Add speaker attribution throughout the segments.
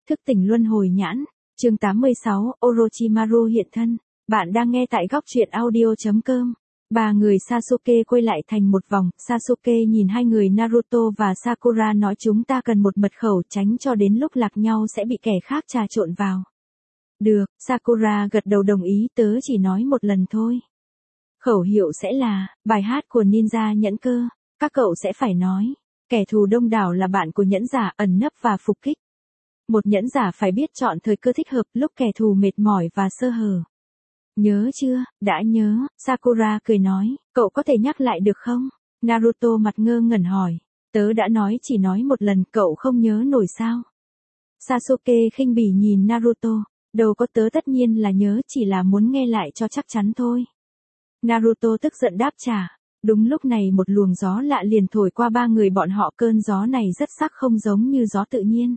Speaker 1: Thức tỉnh luân hồi nhãn, chương 86, Orochimaru hiện thân. Bạn đang nghe tại góc truyện audio.com. Ba người Sasuke quay lại thành một vòng, Sasuke nhìn hai người Naruto và Sakura nói chúng ta cần một mật khẩu tránh cho đến lúc lạc nhau sẽ bị kẻ khác trà trộn vào. Được, Sakura gật đầu đồng ý, tớ chỉ nói một lần thôi. Khẩu hiệu sẽ là, bài hát của ninja nhẫn cơ, các cậu sẽ phải nói, kẻ thù đông đảo là bạn của nhẫn giả, ẩn nấp và phục kích. Một nhẫn giả phải biết chọn thời cơ thích hợp lúc kẻ thù mệt mỏi và sơ hở. Nhớ chưa? Đã nhớ, Sakura cười nói, cậu có thể nhắc lại được không? Naruto mặt ngơ ngẩn hỏi, tớ đã nói chỉ nói một lần, cậu không nhớ nổi sao? Sasuke khinh bỉ nhìn Naruto, đâu có, tớ tất nhiên là nhớ, chỉ là muốn nghe lại cho chắc chắn thôi. Naruto tức giận đáp trả. Đúng lúc này một luồng gió lạ liền thổi qua ba người bọn họ, cơn gió này rất sắc không giống như gió tự nhiên.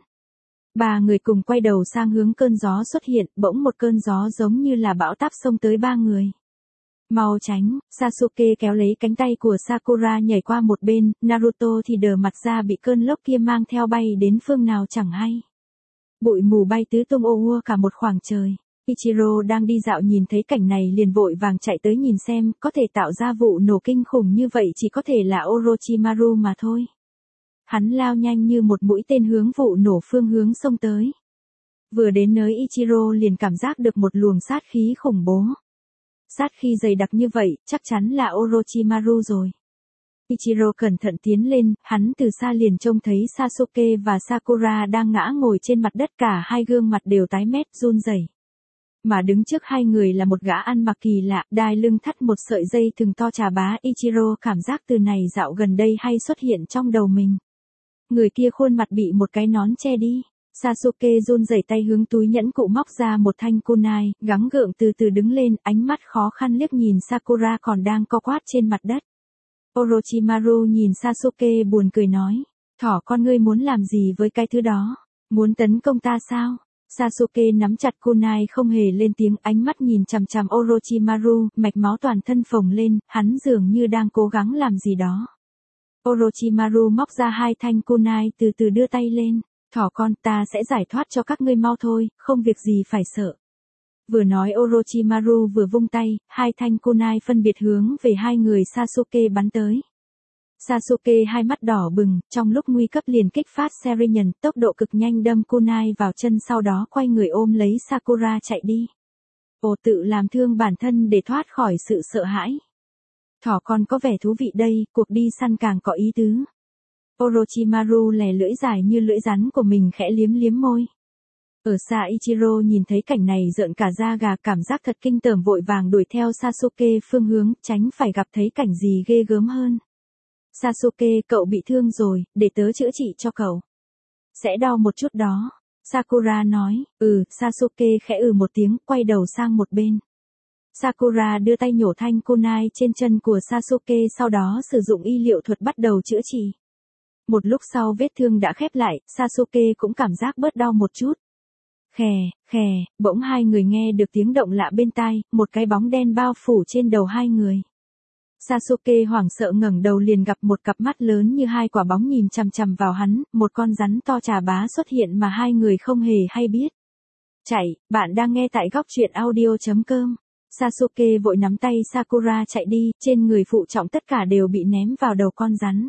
Speaker 1: Ba người cùng quay đầu sang hướng cơn gió xuất hiện, bỗng một cơn gió giống như là bão táp xông tới ba người. Mau tránh, Sasuke kéo lấy cánh tay của Sakura nhảy qua một bên, Naruto thì đờ mặt ra bị cơn lốc kia mang theo bay đến phương nào chẳng hay. Bụi mù bay tứ tung ô ua cả một khoảng trời. Ichiro đang đi dạo nhìn thấy cảnh này liền vội vàng chạy tới nhìn xem, có thể tạo ra vụ nổ kinh khủng như vậy chỉ có thể là Orochimaru mà thôi. Hắn lao nhanh như một mũi tên hướng vụ nổ phương hướng xông tới. Vừa đến nơi Ichiro liền cảm giác được một luồng sát khí khủng bố. Sát khí dày đặc như vậy, chắc chắn là Orochimaru rồi. Ichiro cẩn thận tiến lên, hắn từ xa liền trông thấy Sasuke và Sakura đang ngã ngồi trên mặt đất, cả hai gương mặt đều tái mét run rẩy. Mà đứng trước hai người là một gã ăn mặc kỳ lạ, đai lưng thắt một sợi dây thừng to chà bá. Ichiro cảm giác từ này dạo gần đây hay xuất hiện trong đầu mình. Người kia khuôn mặt bị một cái nón che đi. Sasuke run rẩy tay hướng túi nhẫn cụ móc ra một thanh kunai, gắng gượng từ từ đứng lên, ánh mắt khó khăn liếc nhìn Sakura còn đang co quắp trên mặt đất. Orochimaru nhìn Sasuke buồn cười nói, thỏ con ngươi muốn làm gì với cái thứ đó? Muốn tấn công ta sao? Sasuke nắm chặt kunai không hề lên tiếng, ánh mắt nhìn chằm chằm Orochimaru, mạch máu toàn thân phồng lên, hắn dường như đang cố gắng làm gì đó. Orochimaru móc ra hai thanh kunai từ từ đưa tay lên, thỏ con, ta sẽ giải thoát cho các ngươi mau thôi, không việc gì phải sợ. Vừa nói Orochimaru vừa vung tay, hai thanh kunai phân biệt hướng về hai người Sasuke bắn tới. Sasuke hai mắt đỏ bừng, trong lúc nguy cấp liền kích phát Sharingan, tốc độ cực nhanh đâm kunai vào chân, sau đó quay người ôm lấy Sakura chạy đi. Ồ, tự làm thương bản thân để thoát khỏi sự sợ hãi. Thỏ con có vẻ thú vị đây, cuộc đi săn càng có ý tứ. Orochimaru lè lưỡi dài như lưỡi rắn của mình khẽ liếm liếm môi. Ở xa Ichiro nhìn thấy cảnh này rợn cả da gà, cảm giác thật kinh tởm, vội vàng đuổi theo Sasuke phương hướng, tránh phải gặp thấy cảnh gì ghê gớm hơn. Sasuke, cậu bị thương rồi, để tớ chữa trị cho cậu. Sẽ đau một chút đó. Sakura nói, Sasuke khẽ một tiếng, quay đầu sang một bên. Sakura đưa tay nhổ thanh kunai trên chân của Sasuke, sau đó sử dụng y liệu thuật bắt đầu chữa trị. Một lúc sau vết thương đã khép lại, Sasuke cũng cảm giác bớt đau một chút. Khè, bỗng hai người nghe được tiếng động lạ bên tai, một cái bóng đen bao phủ trên đầu hai người. Sasuke hoảng sợ ngẩng đầu liền gặp một cặp mắt lớn như hai quả bóng nhìn chằm chằm vào hắn, một con rắn to chà bá xuất hiện mà hai người không hề hay biết. Chạy, bạn đang nghe tại góc truyện audio.com. Sasuke vội nắm tay Sakura chạy đi, trên người phụ trọng tất cả đều bị ném vào đầu con rắn.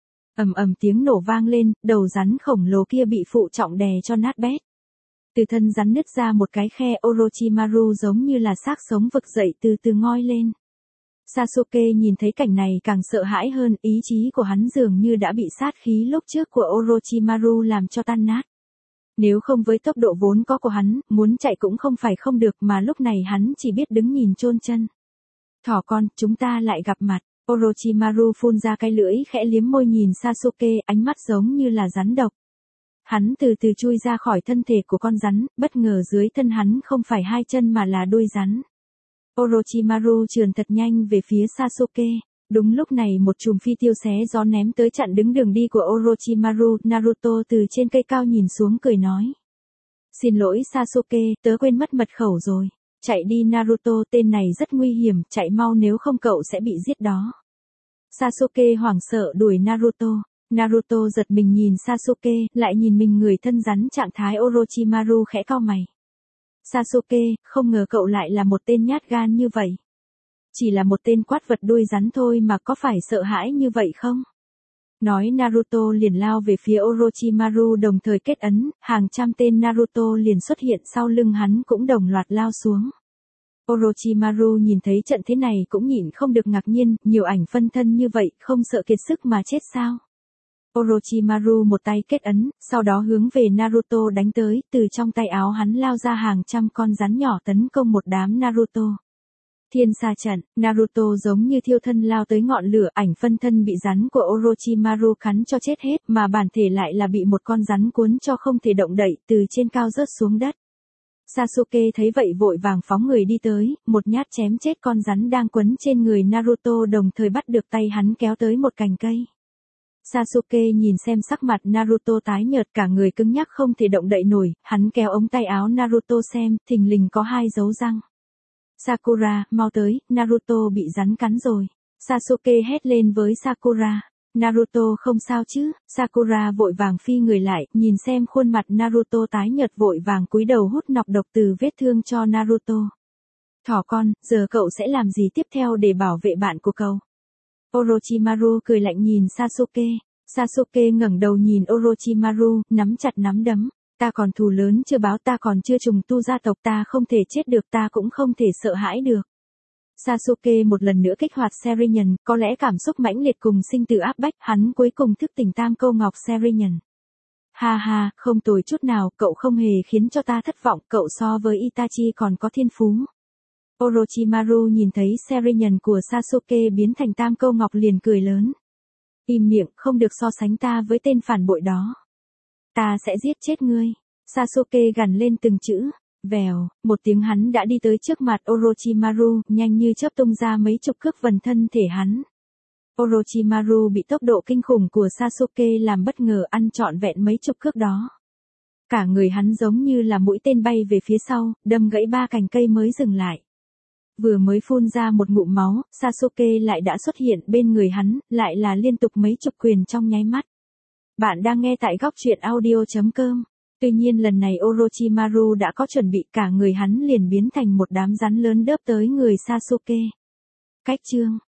Speaker 1: Ầm tiếng nổ vang lên, đầu rắn khổng lồ kia bị phụ trọng đè cho nát bét. Từ thân rắn nứt ra một cái khe, Orochimaru giống như là xác sống vực dậy từ từ ngoi lên. Sasuke nhìn thấy cảnh này càng sợ hãi hơn, ý chí của hắn dường như đã bị sát khí lúc trước của Orochimaru làm cho tan nát. Nếu không với tốc độ vốn có của hắn, muốn chạy cũng không phải không được, mà lúc này hắn chỉ biết đứng nhìn chôn chân. Thỏ con, chúng ta lại gặp mặt. Orochimaru phun ra cái lưỡi khẽ liếm môi nhìn Sasuke, ánh mắt giống như là rắn độc. Hắn từ từ chui ra khỏi thân thể của con rắn, bất ngờ dưới thân hắn không phải hai chân mà là đuôi rắn. Orochimaru trườn thật nhanh về phía Sasuke. Đúng lúc này một chùm phi tiêu xé gió ném tới chặn đứng đường đi của Orochimaru. Naruto từ trên cây cao nhìn xuống cười nói. Xin lỗi Sasuke, tớ quên mất mật khẩu rồi. Chạy đi Naruto, tên này rất nguy hiểm, chạy mau nếu không cậu sẽ bị giết đó. Sasuke hoảng sợ đuổi Naruto. Naruto giật mình nhìn Sasuke, lại nhìn mình người thân rắn trạng thái Orochimaru khẽ cau mày. Sasuke, không ngờ cậu lại là một tên nhát gan như vậy. Chỉ là một tên quát vật đuôi rắn thôi mà có phải sợ hãi như vậy không? Nói Naruto liền lao về phía Orochimaru đồng thời kết ấn, hàng trăm tên Naruto liền xuất hiện sau lưng hắn cũng đồng loạt lao xuống. Orochimaru nhìn thấy trận thế này cũng nhịn không được ngạc nhiên, nhiều ảnh phân thân như vậy, không sợ kiệt sức mà chết sao? Orochimaru một tay kết ấn, sau đó hướng về Naruto đánh tới, từ trong tay áo hắn lao ra hàng trăm con rắn nhỏ tấn công một đám Naruto. Thiên sa trận, Naruto giống như thiêu thân lao tới ngọn lửa, ảnh phân thân bị rắn của Orochimaru cắn cho chết hết, mà bản thể lại là bị một con rắn cuốn cho không thể động đậy, từ trên cao rớt xuống đất. Sasuke thấy vậy vội vàng phóng người đi tới, một nhát chém chết con rắn đang quấn trên người Naruto đồng thời bắt được tay hắn kéo tới một cành cây. Sasuke nhìn xem sắc mặt Naruto tái nhợt cả người cứng nhắc không thể động đậy nổi, hắn kéo ống tay áo Naruto xem, thình lình có 2 dấu răng. Sakura, mau tới, Naruto bị rắn cắn rồi. Sasuke hét lên với Sakura. Naruto không sao chứ? Sakura vội vàng phi người lại, nhìn xem khuôn mặt Naruto tái nhợt vội vàng cúi đầu hút nọc độc từ vết thương cho Naruto. Thỏ con, giờ cậu sẽ làm gì tiếp theo để bảo vệ bạn của cậu? Orochimaru cười lạnh nhìn Sasuke. Sasuke ngẩng đầu nhìn Orochimaru, nắm chặt nắm đấm. Ta còn thù lớn chưa báo, ta còn chưa trùng tu gia tộc, ta không thể chết được, ta cũng không thể sợ hãi được. Sasuke một lần nữa kích hoạt Sharingan, có lẽ cảm xúc mãnh liệt cùng sinh tử áp bách, hắn cuối cùng thức tỉnh tam câu ngọc Sharingan. Ha ha, không tồi chút nào, cậu không hề khiến cho ta thất vọng, cậu so với Itachi còn có thiên phú. Orochimaru nhìn thấy Sharingan của Sasuke biến thành tam câu ngọc liền cười lớn. Im miệng, không được so sánh ta với tên phản bội đó. Ta sẽ giết chết ngươi. Sasuke gằn lên từng chữ. Vèo, một tiếng hắn đã đi tới trước mặt Orochimaru, nhanh như chớp tung ra mấy chục cước vần thân thể hắn. Orochimaru bị tốc độ kinh khủng của Sasuke làm bất ngờ, ăn trọn vẹn mấy chục cước đó. Cả người hắn giống như là mũi tên bay về phía sau, đâm gãy 3 cành cây mới dừng lại. Vừa mới phun ra một ngụm máu, Sasuke lại đã xuất hiện bên người hắn, lại là liên tục mấy chục quyền trong nháy mắt. Bạn đang nghe tại góc truyện audio.com. Tuy nhiên lần này Orochimaru đã có chuẩn bị, cả người hắn liền biến thành một đám rắn lớn đớp tới người Sasuke. Cách chương